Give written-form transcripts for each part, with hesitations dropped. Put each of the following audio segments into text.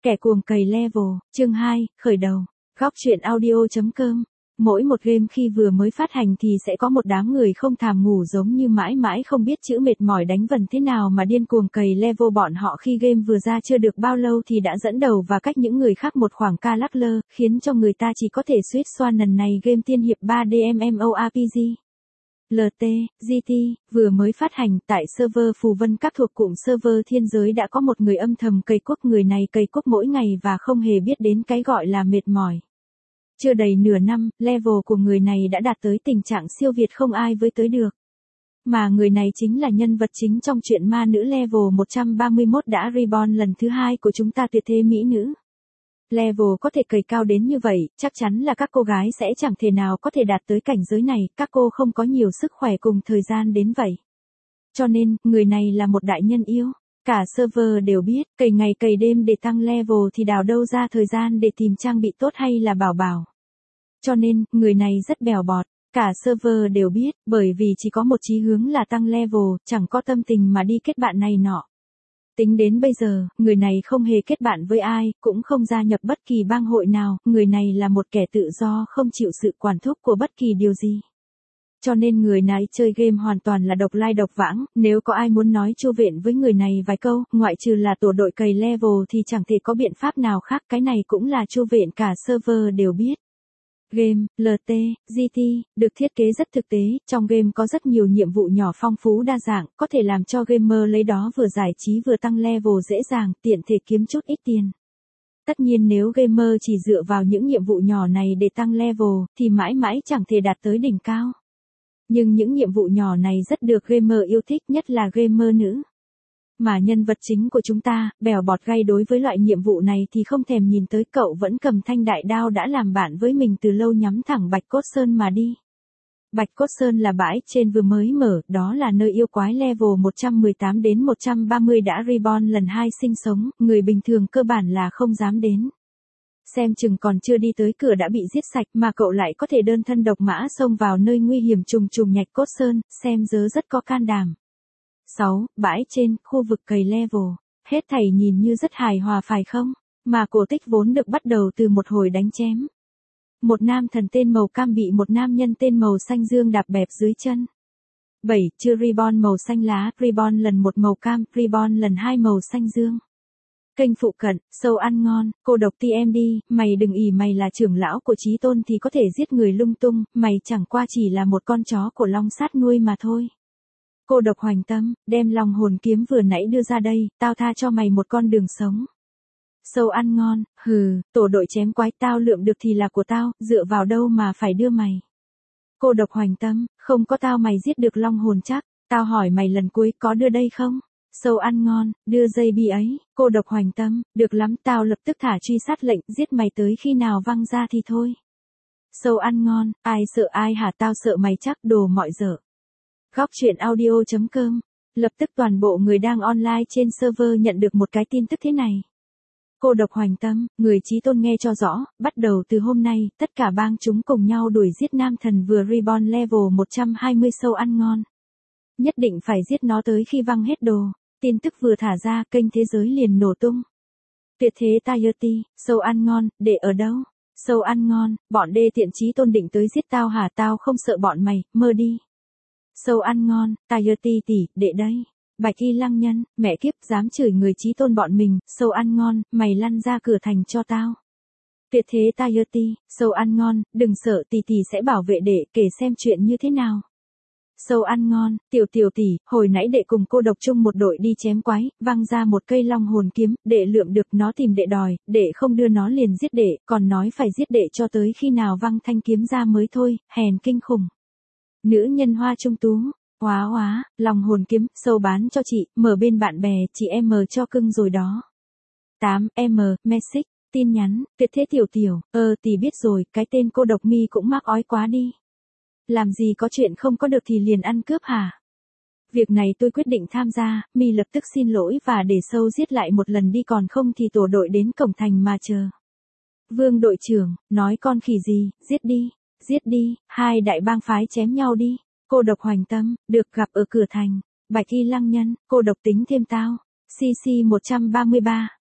Kẻ cuồng cày level, chương 2, khởi đầu. Góc truyện audio.com. Mỗi một game khi vừa mới phát hành thì sẽ có một đám người không thàm ngủ giống như mãi mãi không biết chữ mệt mỏi đánh vần thế nào mà điên cuồng cày level. Bọn họ khi game vừa ra chưa được bao lâu thì đã dẫn đầu và cách những người khác một khoảng ca lắc lơ, khiến cho người ta chỉ có thể suýt xoa. Lần này game tiên hiệp 3D MMORPG LT, GT, vừa mới phát hành tại server Phù Vân Các thuộc cụm server Thiên Giới. Đã có một người âm thầm cày cuốc, người này cày cuốc mỗi ngày và không hề biết đến cái gọi là mệt mỏi. Chưa đầy nửa năm, level của người này đã đạt tới tình trạng siêu việt không ai với tới được. Mà người này chính là nhân vật chính trong truyện ma nữ level 131 đã reborn lần thứ 2 của chúng ta, tuyệt thế mỹ nữ. Level có thể cày cao đến như vậy, chắc chắn là các cô gái sẽ chẳng thể nào có thể đạt tới cảnh giới này, các cô không có nhiều sức khỏe cùng thời gian đến vậy. Cho nên, người này là một đại nhân yêu. Cả server đều biết, cày ngày cày đêm để tăng level thì đào đâu ra thời gian để tìm trang bị tốt hay là bảo bảo. Cho nên, người này rất bèo bọt. Cả server đều biết, bởi vì chỉ có một chí hướng là tăng level, chẳng có tâm tình mà đi kết bạn này nọ. Tính đến bây giờ, người này không hề kết bạn với ai, cũng không gia nhập bất kỳ bang hội nào, người này là một kẻ tự do không chịu sự quản thúc của bất kỳ điều gì. Cho nên người này chơi game hoàn toàn là độc lai độc vãng, nếu có ai muốn nói chu vện với người này vài câu, ngoại trừ là tổ đội cày level thì chẳng thể có biện pháp nào khác, cái này cũng là chu vện cả server đều biết. Game, LT, GT, được thiết kế rất thực tế, trong game có rất nhiều nhiệm vụ nhỏ phong phú đa dạng, có thể làm cho gamer lấy đó vừa giải trí vừa tăng level dễ dàng, tiện thể kiếm chút ít tiền. Tất nhiên nếu gamer chỉ dựa vào những nhiệm vụ nhỏ này để tăng level, thì mãi mãi chẳng thể đạt tới đỉnh cao. Nhưng những nhiệm vụ nhỏ này rất được gamer yêu thích, nhất là gamer nữ. Mà nhân vật chính của chúng ta, bèo bọt gay, đối với loại nhiệm vụ này thì không thèm nhìn tới, cậu vẫn cầm thanh đại đao đã làm bạn với mình từ lâu, nhắm thẳng Bạch Cốt Sơn mà đi. Bạch Cốt Sơn là bãi trên vừa mới mở, đó là nơi yêu quái level 118 đến 130 đã reborn lần 2 sinh sống, người bình thường cơ bản là không dám đến. Xem chừng còn chưa đi tới cửa đã bị giết sạch mà cậu lại có thể đơn thân độc mã xông vào nơi nguy hiểm trùng trùng Nhạch Cốt Sơn, xem dớ rất có can đảm. 6. Bãi trên, khu vực cày level. Hết thảy nhìn như rất hài hòa phải không? Mà cổ tích vốn được bắt đầu từ một hồi đánh chém. Một nam thần tên màu cam bị một nam nhân tên màu xanh dương đạp bẹp dưới chân. 7. Chưa reborn màu xanh lá, reborn lần 1 màu cam, reborn lần 2 màu xanh dương. Kênh phụ cận, sâu ăn ngon, cô độc TMD, mày đừng ỉ mày là trưởng lão của Chí Tôn thì có thể giết người lung tung, mày chẳng qua chỉ là một con chó của Long Sát nuôi mà thôi. Cô độc hoành tâm, đem long hồn kiếm vừa nãy đưa ra đây, tao tha cho mày một con đường sống. Sâu ăn ngon, hừ, tổ đội chém quái tao lượm được thì là của tao, dựa vào đâu mà phải đưa mày. Cô độc hoành tâm, không có tao mày giết được long hồn chắc, tao hỏi mày lần cuối có đưa đây không? Sâu ăn ngon, đưa dây bi ấy, cô độc hoành tâm, được lắm, tao lập tức thả truy sát lệnh, giết mày tới khi nào văng ra thì thôi. Sâu ăn ngon, ai sợ ai hả, tao sợ mày chắc, đồ mọi dở. Góc truyện audio.com. Lập tức toàn bộ người đang online trên server nhận được một cái tin tức thế này. Cô độc hoành tâm, người Chí Tôn nghe cho rõ, bắt đầu từ hôm nay, tất cả bang chúng cùng nhau đuổi giết nam thần vừa reborn level 120 sâu ăn ngon. Nhất định phải giết nó tới khi văng hết đồ. Tin tức vừa thả ra, kênh thế giới liền nổ tung. Tuyệt thế Tayoti, sâu ăn ngon, để ở đâu? Sâu ăn ngon, bọn đê tiện Chí Tôn định tới giết tao hả, tao không sợ bọn mày, mơ đi. Sâu ăn ngon, Tayoti tỷ, đệ đây. Bạch Y Lăng Nhân, mẹ kiếp, dám chửi người Chí Tôn bọn mình, sâu ăn ngon, mày lăn ra cửa thành cho tao. Tuyệt thế Tayoti, sâu ăn ngon, đừng sợ, tỷ sẽ bảo vệ đệ, kể xem chuyện như thế nào. Sâu ăn ngon, tiểu tỷ, hồi nãy đệ cùng cô độc chung một đội đi chém quái, văng ra một cây long hồn kiếm, đệ lượm được nó tìm đệ đòi, đệ không đưa nó liền giết đệ, còn nói phải giết đệ cho tới khi nào văng thanh kiếm ra mới thôi, hèn kinh khủng. Nữ nhân hoa trung tú, hóa, lòng hồn kiếm, sâu bán cho chị, mở bên bạn bè, chị em cho cưng rồi đó. 8M, message, tin nhắn, tuyệt thế tiểu, tỷ biết rồi, cái tên cô độc mi cũng mắc ói quá đi. Làm gì có chuyện không có được thì liền ăn cướp hả? Việc này tôi quyết định tham gia, mi lập tức xin lỗi và để sâu giết lại một lần đi, còn không thì tổ đội đến cổng thành mà chờ. Vương đội trưởng, nói con khỉ gì, giết đi, hai đại bang phái chém nhau đi. Cô độc hoành tâm, được gặp ở cửa thành. Bạch Y Lăng Nhân, cô độc tính thêm tao. CC 133.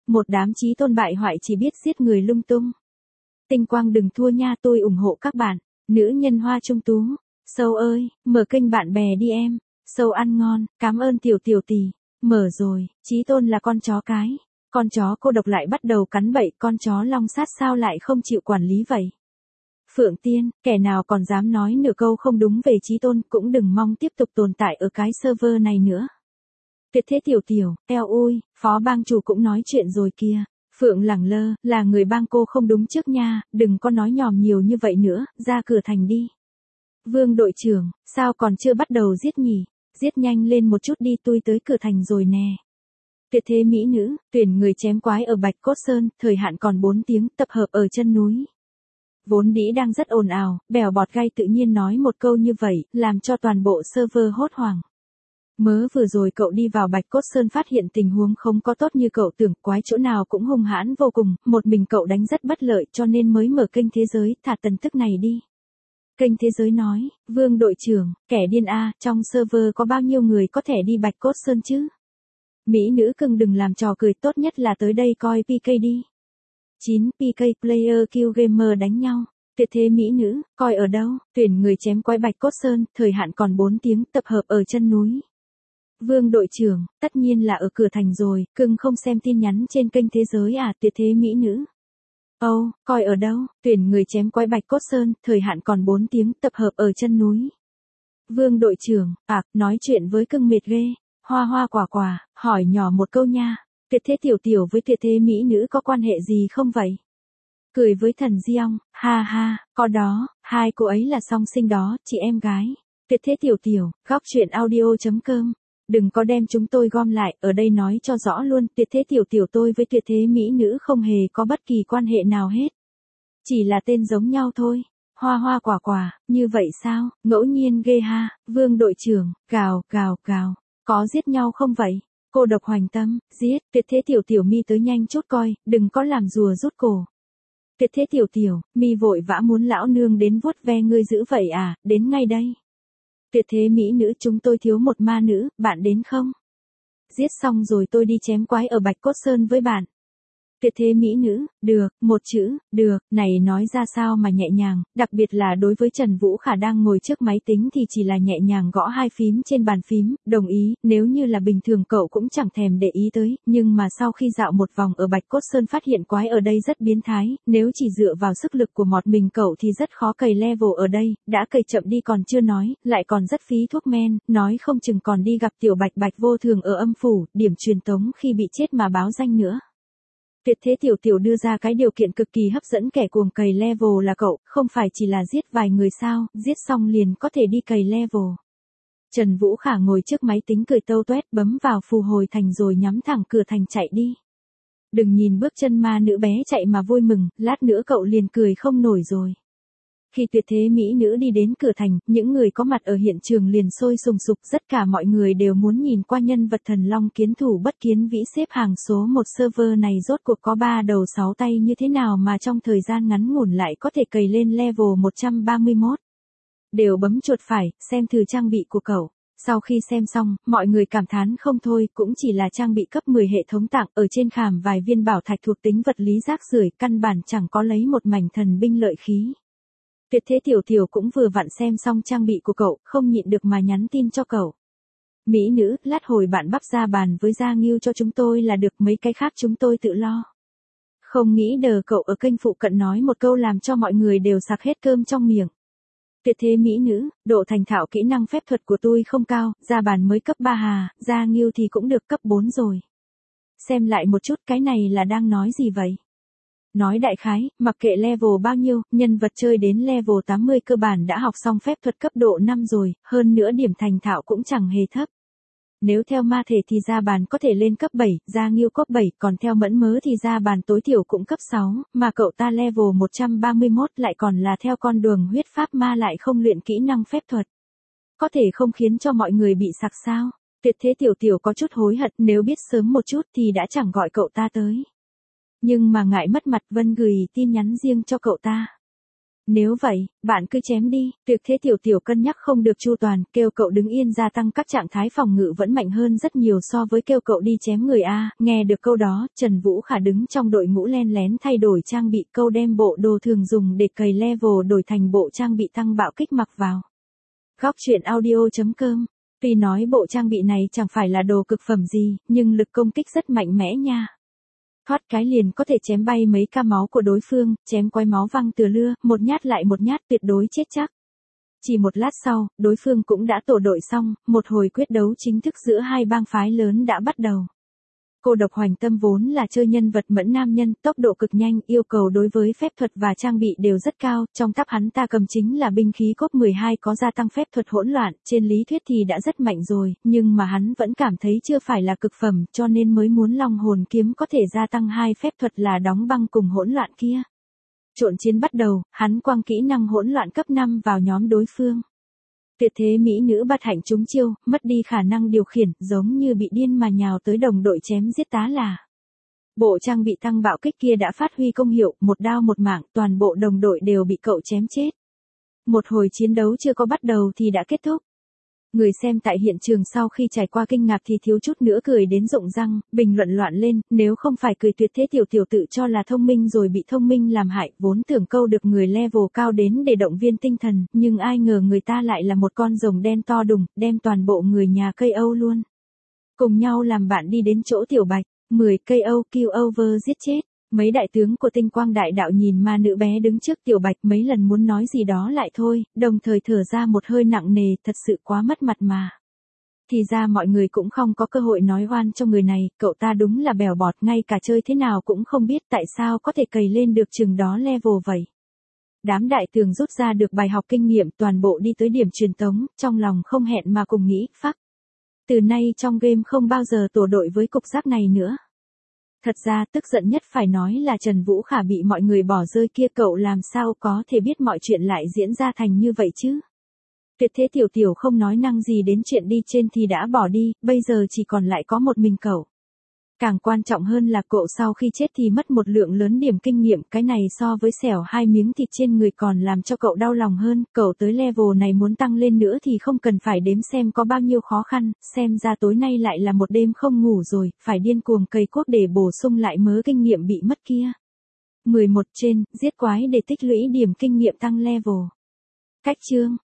Một đám chí tôn bại hoại chỉ biết giết người lung tung. Tinh quang đừng thua nha, tôi ủng hộ các bạn. Nữ nhân hoa trung tú. Sâu ơi, mở kênh bạn bè đi em. Sâu ăn ngon, cảm ơn tiểu tiểu tỷ. Mở rồi, chí tôn là con chó cái. Con chó cô độc lại bắt đầu cắn bậy, con chó long sát sao lại không chịu quản lý vậy? Phượng Tiên, kẻ nào còn dám nói nửa câu không đúng về chí tôn cũng đừng mong tiếp tục tồn tại ở cái server này nữa. Tuyệt thế tiểu tiểu, eo ôi, phó bang chủ cũng nói chuyện rồi kìa. Phượng lẳng lơ, là người bang cô không đúng trước nha, đừng có nói nhòm nhiều như vậy nữa, ra cửa thành đi. Vương đội trưởng, sao còn chưa bắt đầu giết nhỉ? Giết nhanh lên một chút đi, tôi tới cửa thành rồi nè. Tuyệt thế mỹ nữ, tuyển người chém quái ở Bạch Cốt Sơn, thời hạn còn 4 tiếng, tập hợp ở chân núi. Vốn đĩ đang rất ồn ào, bèo bọt gai tự nhiên nói một câu như vậy, làm cho toàn bộ server hốt hoảng. Mớ vừa rồi cậu đi vào Bạch Cốt Sơn phát hiện tình huống không có tốt như cậu tưởng, quái chỗ nào cũng hung hãn vô cùng, một mình cậu đánh rất bất lợi cho nên mới mở kênh thế giới, thả tần tức này đi. Kênh thế giới nói, Vương đội trưởng, kẻ điên a, trong server có bao nhiêu người có thể đi Bạch Cốt Sơn chứ? Mỹ nữ cưng đừng làm trò cười, tốt nhất là tới đây coi PK đi. 9. PK Player Kill Gamer đánh nhau. Tuyệt thế mỹ nữ, coi ở đâu? Tuyển người chém quái Bạch Cốt Sơn, thời hạn còn 4 tiếng, tập hợp ở chân núi. Vương đội trưởng, tất nhiên là ở cửa thành rồi, cưng không xem tin nhắn trên kênh thế giới à? Tuyệt thế mỹ nữ. Coi ở đâu? Tuyển người chém quái Bạch Cốt Sơn, thời hạn còn 4 tiếng, tập hợp ở chân núi. Vương đội trưởng, nói chuyện với cưng mệt ghê. Hoa hoa quả quả, hỏi nhỏ một câu nha. Tuyệt thế tiểu tiểu với tuyệt thế mỹ nữ có quan hệ gì không vậy? Cười với thần Diong, ha ha, có đó, hai cô ấy là song sinh đó, chị em gái. Tuyệt thế tiểu tiểu, góc truyện audio.com. Đừng có đem chúng tôi gom lại, ở đây nói cho rõ luôn, tuyệt thế tiểu tiểu tôi với tuyệt thế mỹ nữ không hề có bất kỳ quan hệ nào hết. Chỉ là tên giống nhau thôi. Hoa hoa quả quả, như vậy sao, ngẫu nhiên ghê ha, Vương đội trưởng, gào, có giết nhau không vậy? Cô độc hoành tâm, giết, tuyệt thế tiểu tiểu mi tới nhanh chút coi, đừng có làm rùa rút cổ. Tuyệt thế tiểu tiểu, mi vội vã muốn lão nương đến vuốt ve ngươi dữ vậy à, đến ngay đây. Tuyệt thế mỹ nữ, chúng tôi thiếu một ma nữ, bạn đến không? Giết xong rồi tôi đi chém quái ở Bạch Cốt Sơn với bạn. Tuyệt thế mỹ nữ, được, một chữ, được, này nói ra sao mà nhẹ nhàng, đặc biệt là đối với Trần Vũ Khả đang ngồi trước máy tính thì chỉ là nhẹ nhàng gõ hai phím trên bàn phím, đồng ý, nếu như là bình thường cậu cũng chẳng thèm để ý tới, nhưng mà sau khi dạo một vòng ở Bạch Cốt Sơn phát hiện quái ở đây rất biến thái, nếu chỉ dựa vào sức lực của một mình cậu thì rất khó cày level ở đây, đã cày chậm đi còn chưa nói, lại còn rất phí thuốc men, nói không chừng còn đi gặp tiểu bạch bạch vô thường ở âm phủ, điểm truyền tống khi bị chết mà báo danh nữa. Tuyệt thế tiểu tiểu đưa ra cái điều kiện cực kỳ hấp dẫn kẻ cuồng cày level là cậu, không phải chỉ là giết vài người sao, giết xong liền có thể đi cày level. Trần Vũ Khả ngồi trước máy tính cười tâu tuét, bấm vào phù hồi thành rồi nhắm thẳng cửa thành chạy đi. Đừng nhìn bước chân ma nữ bé chạy mà vui mừng, lát nữa cậu liền cười không nổi rồi. Khi tuyệt thế mỹ nữ đi đến cửa thành, những người có mặt ở hiện trường liền sôi sùng sục, tất cả mọi người đều muốn nhìn qua nhân vật thần long kiến thủ bất kiến vĩ xếp hàng số 1 server này rốt cuộc có 3 đầu 6 tay như thế nào mà trong thời gian ngắn ngủn lại có thể cày lên level 131. Đều bấm chuột phải, xem thử trang bị của cậu. Sau khi xem xong, mọi người cảm thán không thôi, cũng chỉ là trang bị cấp 10 hệ thống tặng, ở trên khảm vài viên bảo thạch thuộc tính vật lý rác rưởi, căn bản chẳng có lấy một mảnh thần binh lợi khí. Tuyệt thế tiểu tiểu cũng vừa vặn xem xong trang bị của cậu, không nhịn được mà nhắn tin cho cậu. Mỹ nữ, lát hồi bạn bắp ra bàn với Gia Nghiêu cho chúng tôi là được, mấy cái khác chúng tôi tự lo. Không nghĩ đờ cậu ở kênh phụ cận nói một câu làm cho mọi người đều sặc hết cơm trong miệng. Tuyệt thế mỹ nữ, độ thành thạo kỹ năng phép thuật của tôi không cao, ra bàn mới cấp 3 hà, Gia Nghiêu thì cũng được cấp 4 rồi. Xem lại một chút cái này là đang nói gì vậy? Nói đại khái, mặc kệ level bao nhiêu, nhân vật chơi đến level 80 cơ bản đã học xong phép thuật cấp độ 5 rồi, hơn nữa điểm thành thạo cũng chẳng hề thấp. Nếu theo ma thể thì ra bàn có thể lên cấp 7, Gia Nghiêu cấp 7, còn theo mẫn mớ thì ra bàn tối thiểu cũng cấp 6, mà cậu ta level 131 lại còn là theo con đường huyết pháp ma lại không luyện kỹ năng phép thuật. Có thể không khiến cho mọi người bị sặc sao? Tuyệt thế tiểu tiểu có chút hối hận, nếu biết sớm một chút thì đã chẳng gọi cậu ta tới. Nhưng mà ngại mất mặt Vân gửi tin nhắn riêng cho cậu ta. Nếu vậy, bạn cứ chém đi, Tuyệt Thế Tiểu Tiểu cân nhắc không được chu toàn, kêu cậu đứng yên gia tăng các trạng thái phòng ngự vẫn mạnh hơn rất nhiều so với kêu cậu đi chém người A. Nghe được câu đó, Trần Vũ Khả đứng trong đội ngũ len lén thay đổi trang bị, câu đem bộ đồ thường dùng để cày level đổi thành bộ trang bị tăng bạo kích mặc vào. Góc truyện audio.com. Tuy nói bộ trang bị này chẳng phải là đồ cực phẩm gì, nhưng lực công kích rất mạnh mẽ nha. Thoát cái liền có thể chém bay mấy ca máu của đối phương, chém quái máu văng tựa lưa, một nhát lại một nhát tuyệt đối chết chắc. Chỉ một lát sau, đối phương cũng đã tổ đội xong, một hồi quyết đấu chính thức giữa hai bang phái lớn đã bắt đầu. Cô độc Hoành Tâm vốn là chơi nhân vật mẫn nam nhân, tốc độ cực nhanh, yêu cầu đối với phép thuật và trang bị đều rất cao, trong tắp hắn ta cầm chính là binh khí cốp 12 có gia tăng phép thuật hỗn loạn, trên lý thuyết thì đã rất mạnh rồi, nhưng mà hắn vẫn cảm thấy chưa phải là cực phẩm, cho nên mới muốn Long Hồn Kiếm có thể gia tăng 2 phép thuật là đóng băng cùng hỗn loạn kia. Trộn chiến bắt đầu, hắn quăng kỹ năng hỗn loạn cấp 5 vào nhóm đối phương. Tuyệt thế mỹ nữ Bạt Hạnh trúng chiêu, mất đi khả năng điều khiển, giống như bị điên mà nhào tới đồng đội chém giết tá là. Bộ trang bị tăng bạo kích kia đã phát huy công hiệu, một đao một mạng, toàn bộ đồng đội đều bị cậu chém chết. Một hồi chiến đấu chưa có bắt đầu thì đã kết thúc. Người xem tại hiện trường sau khi trải qua kinh ngạc thì thiếu chút nữa cười đến rụng răng, bình luận loạn lên, nếu không phải cười Tuyệt Thế Tiểu Tiểu tự cho là thông minh rồi bị thông minh làm hại, vốn tưởng câu được người level cao đến để động viên tinh thần, nhưng ai ngờ người ta lại là một con rồng đen to đùng, đem toàn bộ người nhà cây Âu luôn. Cùng nhau làm bạn đi đến chỗ Tiểu Bạch, 10 cây Âu kill over giết chết. Mấy đại tướng của Tinh Quang Đại Đạo nhìn ma nữ bé đứng trước Tiểu Bạch mấy lần muốn nói gì đó lại thôi, đồng thời thở ra một hơi nặng nề, thật sự quá mất mặt mà. Thì ra mọi người cũng không có cơ hội nói oan cho người này, cậu ta đúng là bèo bọt, ngay cả chơi thế nào cũng không biết tại sao có thể cày lên được chừng đó level vậy. Đám đại tường rút ra được bài học kinh nghiệm, toàn bộ đi tới điểm truyền tống, trong lòng không hẹn mà cùng nghĩ, phắc. Từ nay trong game không bao giờ tổ đội với cục rác này nữa. Thật ra tức giận nhất phải nói là Trần Vũ Khả bị mọi người bỏ rơi kia, cậu làm sao có thể biết mọi chuyện lại diễn ra thành như vậy chứ. Tuyệt Thế Tiểu Tiểu không nói năng gì đến chuyện đi trên thì đã bỏ đi, bây giờ chỉ còn lại có một mình cậu. Càng quan trọng hơn là cậu sau khi chết thì mất một lượng lớn điểm kinh nghiệm, cái này so với xẻo 2 miếng thịt trên người còn làm cho cậu đau lòng hơn, cậu tới level này muốn tăng lên nữa thì không cần phải đếm xem có bao nhiêu khó khăn, xem ra tối nay lại là một đêm không ngủ rồi, phải điên cuồng cày cuốc để bổ sung lại mớ kinh nghiệm bị mất kia. 11 trên, giết quái để tích lũy điểm kinh nghiệm tăng level. Cách chương